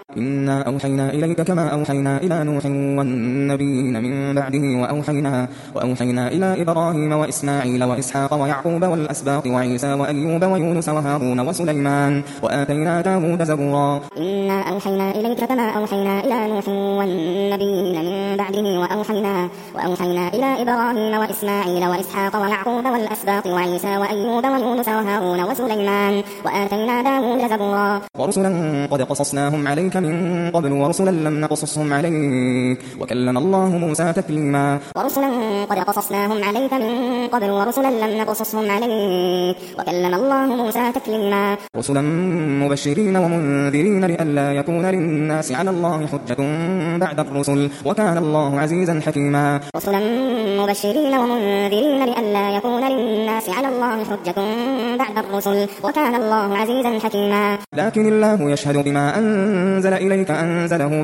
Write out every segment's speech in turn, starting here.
إنا أوحينا إليك كما أوحينا إلى نوح والنبيين من بعده وأوحينا إلى إبراهيم وإسماعيل وإسحاق ويعقوب والأسباط وعيسى وأيوب ويونس وهارون وسليمان وآتينا داود زبورا إنا أوحينا إليك كما أوحينا إلى نوح والنبيين من بعده وأوحينا إلى إبراهيم وإسماعيل وإسحاق ويعقوب والأسباط وعيسى وأيوب ويونس وهارون وسليمان وآتينا داود زبورا ورسلا قد قصصناهم عليك من قبل ورسلا لم نقصصهم عليك وكلم الله موسى تكليما ورسلا قد قصصناهم عليك من قبل ورسلا لم نقصصهم عليك وكلم الله موسى تكليما رسلا مبشرين ومنذرين لئلا يكون للناس على الله حجة بعد الرسل وكان الله عزيزا حكيما رسلا مبشرين ومنذرين لئلا يكون للناس على الله حجة بعد الرسل وكان الله عزيزا حكيما لكن الله يشهد بما أنزل إليك أنزله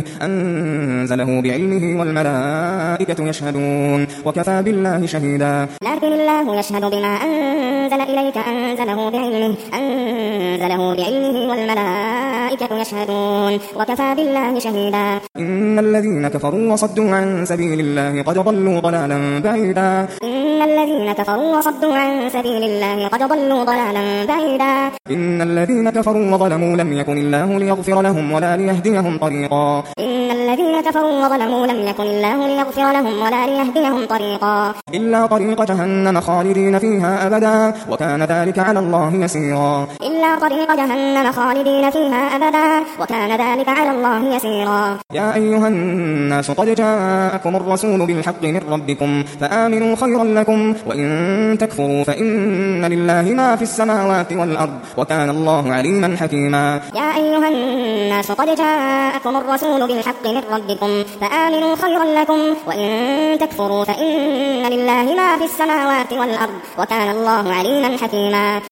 بعلمه والملائكة يشهدون وكفى بالله شهيدا لكن الله يشهد بما أنزل إليك أنزله بعلمه والملائكة يشهدون وكفى بالله شهيدا إن الذين كفروا وصدوا عن سبيل الله قد ضلوا ضلالا بعيدا إن الذين كفروا وصدوا عن سبيل الله قد ضلوا ضلالا بعيدا إن الذين كفروا وظلموا لم يكن الله ليغفر لهم ولا ليهديهم طريقا إن الذين كفروا وظلموا لم يكن الله ليغفر لهم ولا ليهديهم طريقا إلا طريق جهنم خالدين فيها أبدا وكان ذلك على الله يسيرا إلا طريق جهنم خالدين فيها أبدا وكان ذلك على الله يسيرا يا أيها الناس قد جاءكم الرسول بالحق من ربكم فآمنوا خيرا لكم وإن تكفروا فإن لله ما في السماوات والأرض وكان الله عليما حكيما يا أيها الناس قد جاءكم الرسول بالحق من ربكم فآمنوا خيرا لكم وإن تكفروا فإن لله ما في السماوات والأرض وكان الله عليما حكيما